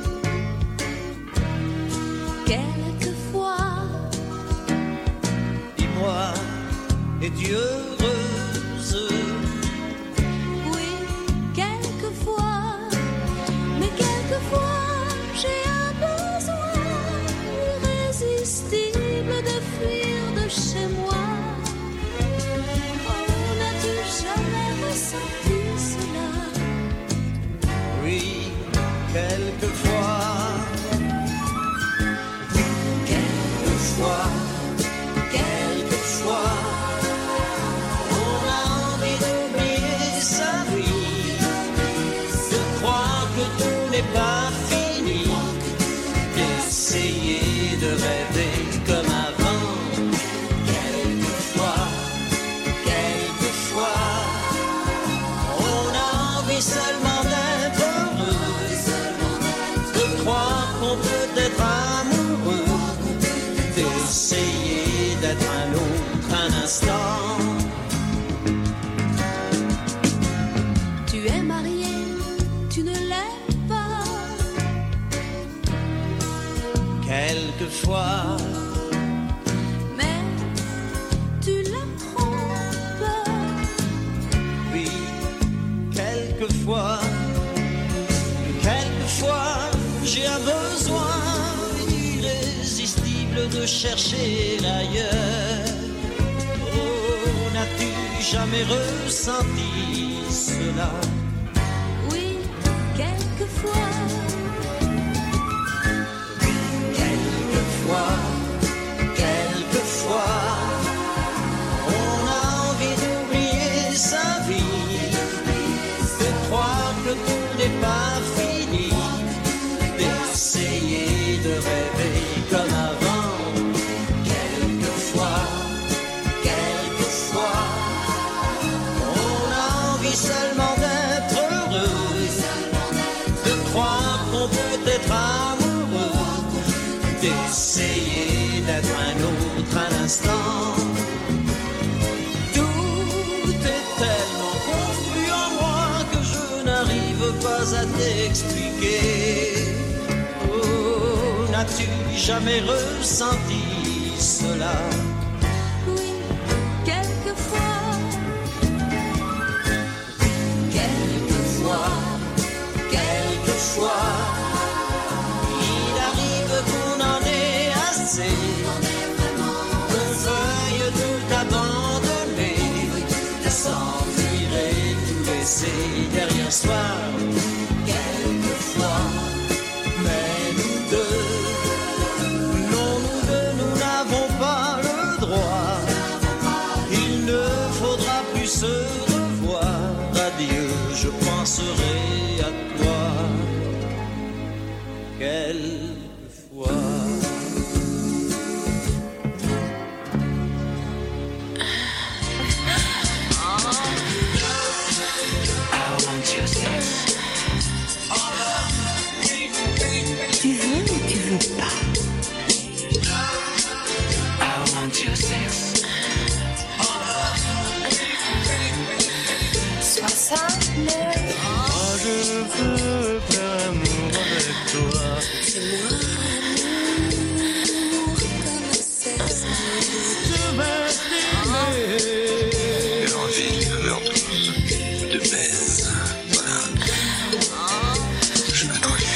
Quelquefois. Dis-moi, es-tu heureuse? Oui, quelquefois. Mais quelquefois, j'ai un besoin irrésistible de fuir de chez moi. On a Quelquefois, on a envie d'oublier sa vie, de croire que tout n'est pas fini, d'essayer de rêver comme avant. Quelquefois, on a envie seulement d'être heureux, de croire qu'on peut être amoureux, d'essayer d'être un autre un instant. Tu es marié, tu ne l'es pas. Quelquefois, mais tu la trompes. oui, quelquefois, j'ai un besoin irrésistible de chercher ailleurs. Oh, n'as-tu jamais ressenti cela? Oui, quelquefois. Quelquefois, on a envie d'oublier sa vie, de croire que tout n'est pas fini, d'essayer de rêver comme avant. Quelquefois, on a envie seulement d'être heureux, de croire qu'on peut être amoureux, d'essayer d'être un autre un instant. Tout est tellement confus en moi que je n'arrive pas à t'expliquer. Oh, n'as-tu jamais ressenti cela? Oui, quelquefois. Quelquefois, il arrive qu'on en ait assez, qu'on veuille tout abandonner, s'enfuir et tout laisser derrière soi. Quelquefois, mais nous deux, nous n'avons pas le droit. Il ne faudra plus se revoir. Adieu, je penserai à toi. Quelquefois. Tu veux ou tu veux pas? Sois simple. Moi je veux faire amour avec toi. C'est moi, l'amour comme un sexe. Je vais t'aimer. Envie, overdose, de baise. Voilà. Je m'introduis.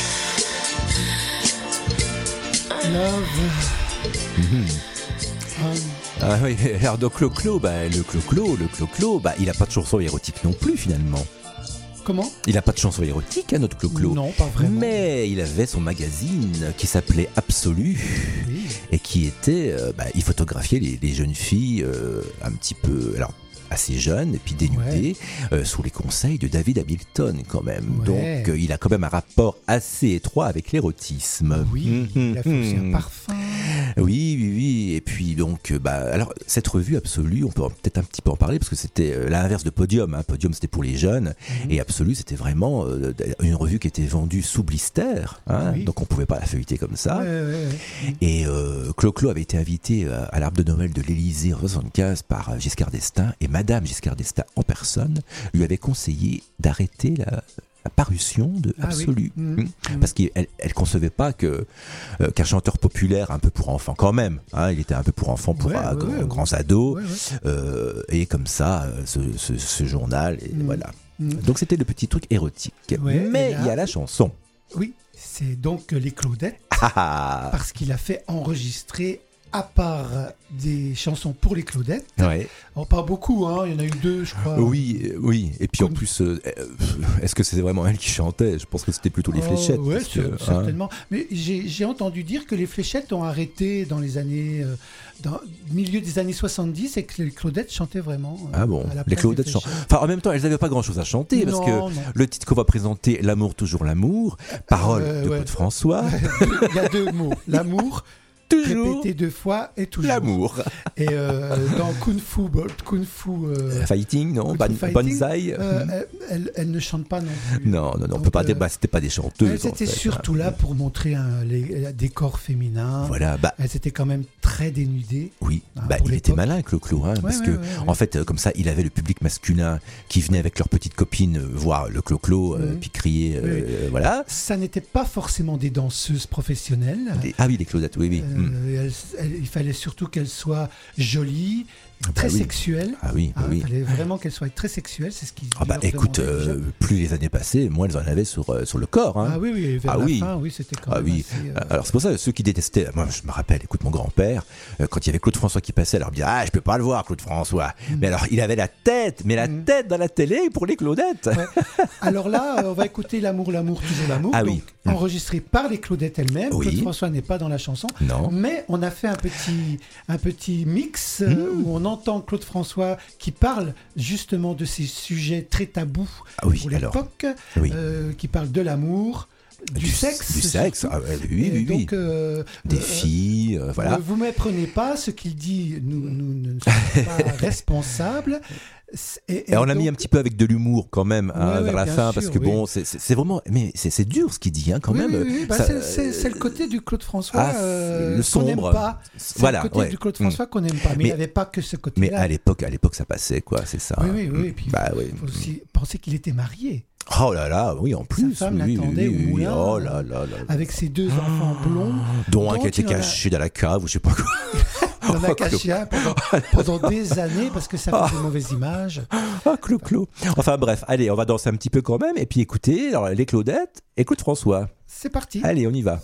Love. Ah oui, alors donc le Clo-Clo, il a pas de chanson érotique non plus finalement. Comment? Il a pas de chanson érotique, notre Clo-Clo. Non, pas vraiment. Mais il avait son magazine qui s'appelait Absolu, oui. Et qui était, il photographiait les jeunes filles un petit peu, alors assez jeunes et puis dénudées, sous les conseils de David Hamilton quand même. Ouais. Donc il a quand même un rapport assez étroit avec l'érotisme. Oui, il a fait aussi un parfum. Oui. Et puis donc, alors cette revue Absolu, on peut peut-être un petit peu en parler parce que c'était l'inverse de Podium. Hein. Podium c'était pour les jeunes et Absolu c'était vraiment une revue qui était vendue sous blister, hein, donc on pouvait pas la feuilleter comme ça. Et Clo-Clo avait été invité à l'Arbre de Noël de l'Élysée en 1975 par Giscard d'Estaing et Madame Giscard d'Estaing en personne lui avait conseillé d'arrêter la parution de Absolu, parce qu'elle concevait pas qu'un chanteur populaire un peu pour enfants quand même, hein, il était un peu pour enfants pour grands ados, et comme ça ce journal et voilà. Donc c'était le petit truc érotique, mais il y a la chanson. Oui, c'est donc les Claudettes, parce qu'il a fait enregistrer à part des chansons pour les Claudettes. Ouais. Pas beaucoup, hein. Il y en a eu 2, je crois. Oui. Et puis en plus, est-ce que c'était vraiment elle qui chantait ? Je pense que c'était plutôt les Fléchettes. Oui, certainement. Mais j'ai entendu dire que les Fléchettes ont arrêté dans les années... dans le milieu des années 70 et que les Claudettes chantaient vraiment. Ah bon, les Claudettes chantent. Enfin, en même temps, elles n'avaient pas grand-chose à chanter parce que le titre qu'on va présenter, L'amour, toujours l'amour, parole de Claude François. Il y a 2 mots, l'amour. Toujours répété 2 fois et toujours l'amour. Et dans Kung Fu Fighting, non, Banzai, elle ne chante pas non plus. Non, on peut pas dire. C'était pas des chanteuses. Elles étaient surtout là pour montrer les décors féminins. Voilà. Elles étaient quand même très dénudées. Oui. Il était malin, Clo-Clo, parce que en fait, comme ça, il avait le public masculin qui venait avec leurs petites copines voir le Clo-Clo, puis crier, voilà. Ça n'était pas forcément des danseuses professionnelles. Les Claudettes, oui. Il fallait surtout qu'elle soit jolie, très sexuelle. Il fallait vraiment qu'elle soit très sexuelle, c'est ce qu'ils écoute, plus les années passaient, moins elles en avaient sur le corps. Hein. Vers la fin, c'était quand même assez, Alors c'est pour ça, ceux qui détestaient, moi je me rappelle, écoute, mon grand-père, quand il y avait Claude François qui passait, alors il me disait, je peux pas le voir, Claude François. Mais alors, il avait la tête dans la télé pour les Claudettes. Ouais. Alors là, on va écouter L'amour, toujours l'amour. Enregistré par les Claudettes elles-mêmes. Claude François n'est pas dans la chanson. Non. Mais on a fait un petit mix où on entend Claude François qui parle justement de ces sujets très tabous pour l'époque, qui parle de l'amour, du sexe. Oui. Donc, des filles, voilà. Ne vous méprenez pas, ce qu'il dit, nous ne sommes pas responsables. Et on a mis un petit peu avec de l'humour quand même vers la fin, parce que bon, c'est vraiment, mais c'est dur ce qu'il dit quand même. C'est le côté du Claude François le sombre. Qu'on n'aime pas. C'est le côté du Claude François qu'on n'aime pas. Mais il n'y avait pas que ce côté-là. Mais à l'époque, ça passait, quoi. C'est ça. Oui. Et puis il faut aussi penser qu'il était marié. Oh là là, oui, en plus. Sa femme l'attendait au moulin. Oh là là. Avec ses 2 enfants blonds. Dont un qui a été caché dans la cave ou je sais pas quoi. On en a caché un pendant des années parce que ça fait de mauvaises images. Clo-Clo. Enfin bref, allez, on va danser un petit peu quand même et puis écoutez, alors les Claudettes, écoute François. C'est parti. Allez, on y va.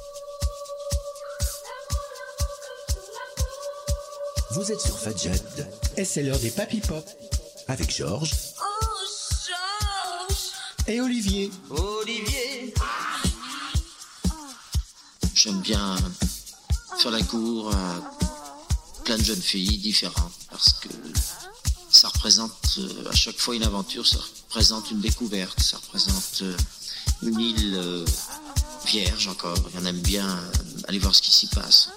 Vous êtes sur Fadjet et c'est l'heure des Papy Pop avec Georges. Et Olivier. J'aime bien faire la cour à plein de jeunes filles différentes parce que ça représente à chaque fois une aventure, ça représente une découverte, ça représente une île vierge encore. Et on aime bien aller voir ce qui s'y passe.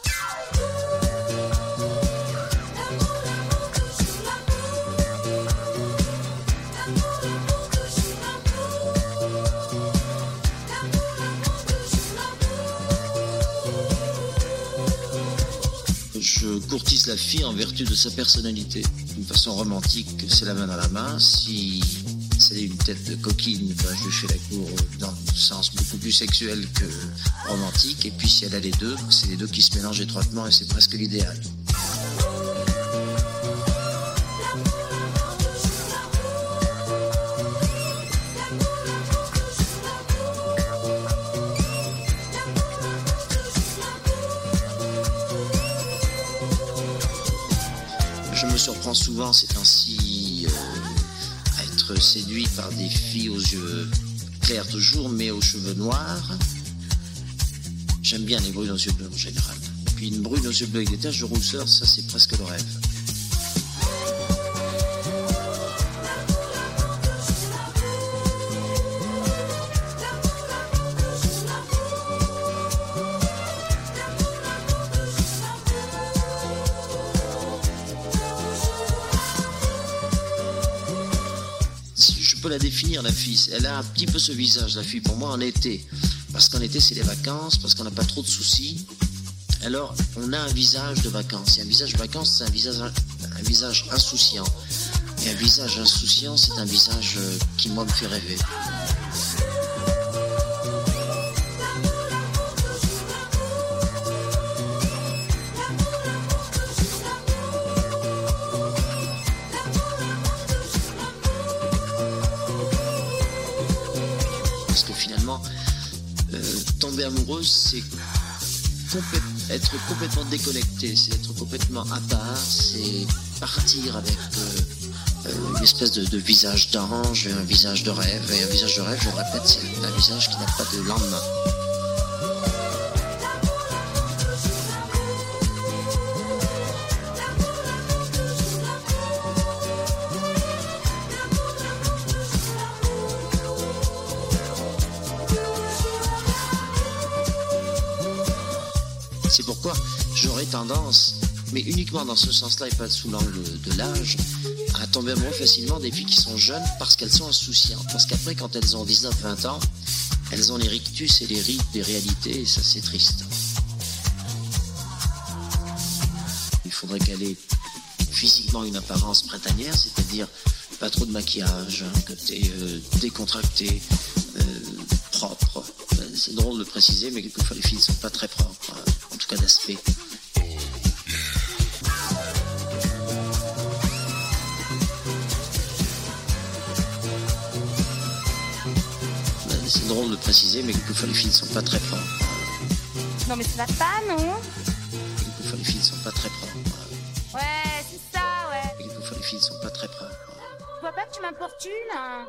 Je courtise la fille en vertu de sa personnalité. D'une façon romantique, c'est la main dans la main. Si c'est une tête de coquine, je lui fais la cour dans le sens beaucoup plus sexuel que romantique. Et puis si elle a les deux, c'est les deux qui se mélangent étroitement et c'est presque l'idéal. Je me surprends souvent ces temps-ci à être séduit par des filles aux yeux clairs toujours, mais aux cheveux noirs. J'aime bien les brunes aux yeux bleus en général. Puis une brune aux yeux bleus avec des taches de rousseur, ça c'est presque le rêve. Je peux la définir, la fille. Elle a un petit peu ce visage, la fille, pour moi, en été. Parce qu'en été, c'est les vacances, parce qu'on n'a pas trop de soucis. Alors, on a un visage de vacances. Et un visage de vacances, c'est un visage insouciant. Et un visage insouciant, c'est un visage qui, moi, me fait rêver. Parce que finalement, tomber amoureuse, être complètement déconnecté, c'est être complètement à part, c'est partir avec une espèce de visage d'ange, un visage de rêve. Et un visage de rêve, je le répète, c'est un visage qui n'a pas de lendemain. C'est pourquoi j'aurais tendance, mais uniquement dans ce sens-là et pas sous l'angle de l'âge, à tomber amoureux facilement des filles qui sont jeunes parce qu'elles sont insouciantes. Parce qu'après, quand elles ont 19-20 ans, elles ont les rictus et les rides des réalités, et ça c'est triste. Il faudrait qu'elle ait physiquement une apparence printanière, c'est-à-dire pas trop de maquillage, un côté décontracté, propre. C'est drôle de le préciser, mais quelquefois les filles ne sont pas très propres, en tout cas d'aspect. C'est drôle de préciser, mais quelquefois les filles ne sont pas très propres. Non mais ça va pas, non? Quelquefois les filles ne sont pas très propres. Ouais, c'est ça, ouais. Quelquefois les filles ne sont pas très propres. Tu vois pas que tu m'importunes, hein?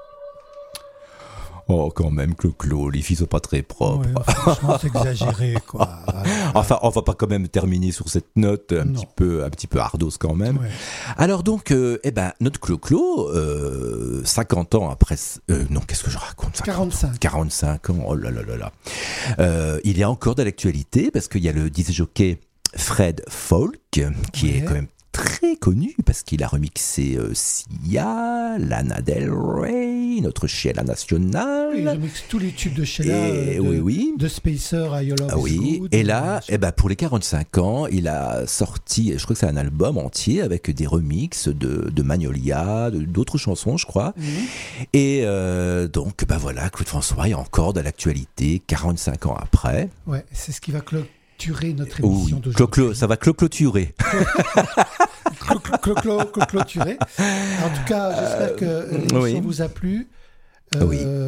Oh, quand même, Clo-Clo, les filles sont pas très propres. Ouais, franchement, c'est exagéré, quoi. Enfin, on va pas quand même terminer sur cette note un petit peu ardos quand même. Ouais. Alors donc, notre Clo-Clo, 50 ans après... non, qu'est-ce que je raconte? 45 ans, oh là là là là. Il est encore de l'actualité parce qu'il y a le disc-jockey Fred Falk, qui est quand même très connu parce qu'il a remixé Sia, Lana Del Rey, notre Sheila nationale. Il remixe tous les tubes de Sheila, de Spacer à Your Love Is Good. Et là, pour les 45 ans, il a sorti, je crois que c'est un album entier avec des remixes de Magnolia, d'autres chansons, je crois. Et donc, voilà, Claude François est encore de l'actualité 45 ans après. Ouais, c'est ce qui va clôturer notre émission d'aujourd'hui. Ça va clôturer. Clôturer. En tout cas, j'espère que l'émission vous a plu. Que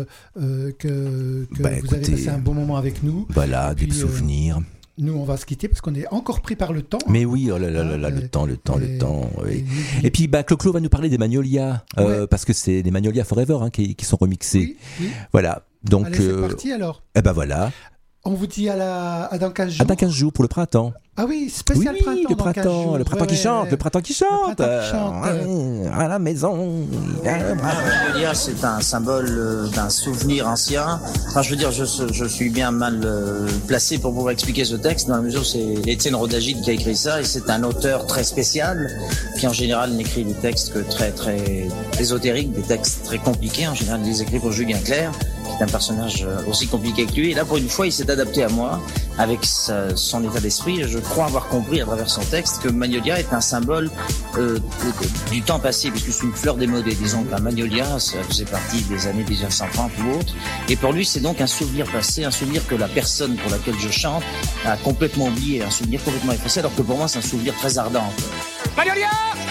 vous avez passé un bon moment avec nous. Voilà, des souvenirs. Nous, on va se quitter parce qu'on est encore pris par le temps. Mais oui, oh là là là, le temps. Oui. Et puis, Clo-Clo va nous parler des Magnolia, parce que c'est des Magnolia Forever qui sont remixés. Oui. Voilà. Donc, allez, c'est parti alors. Voilà. On vous dit à dans 15 jours. Dans 15 jours pour le printemps. Ah oui, spécial printemps. Le printemps qui chante. Le printemps qui chante. À la maison. Magnolia, c'est un symbole d'un souvenir ancien. Enfin, je veux dire, je suis bien mal placé pour pouvoir expliquer ce texte, dans la mesure où c'est Étienne Rodagil qui a écrit ça, et c'est un auteur très spécial, qui en général n'écrit des textes que très, très ésotériques, des textes très compliqués. En général, il les écrit pour Julien Clerc, qui est un personnage aussi compliqué que lui. Et là, pour une fois, il s'est adapté à moi, avec son état d'esprit. Je crois avoir compris à travers son texte que Magnolia est un symbole du temps passé, puisque c'est une fleur démodée. Disons que la Magnolia, ça faisait partie des années 1930 ou autres. Et pour lui, c'est donc un souvenir passé, un souvenir que la personne pour laquelle je chante a complètement oublié, un souvenir complètement effacé, alors que pour moi, c'est un souvenir très ardent. Magnolia!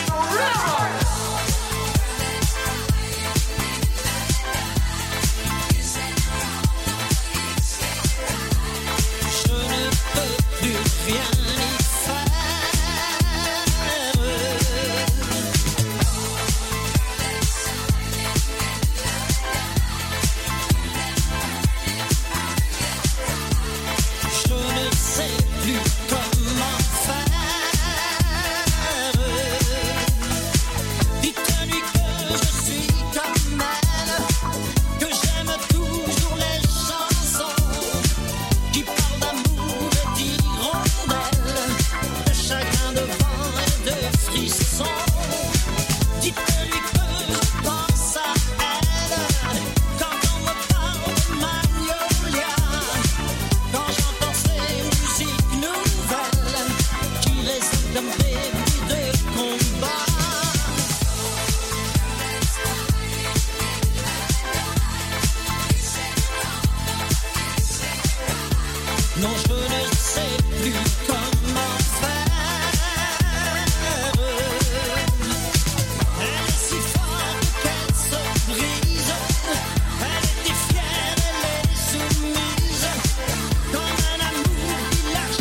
Non, je ne sais plus comment faire. Elle est si forte qu'elle se brise. Elle était fière, elle est soumise. Comme un amour qui la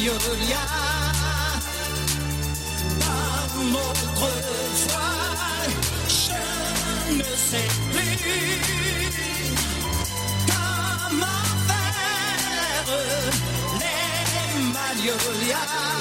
Magnolia. Comme autrefois, je ne sais plus comment faire les Magnolias.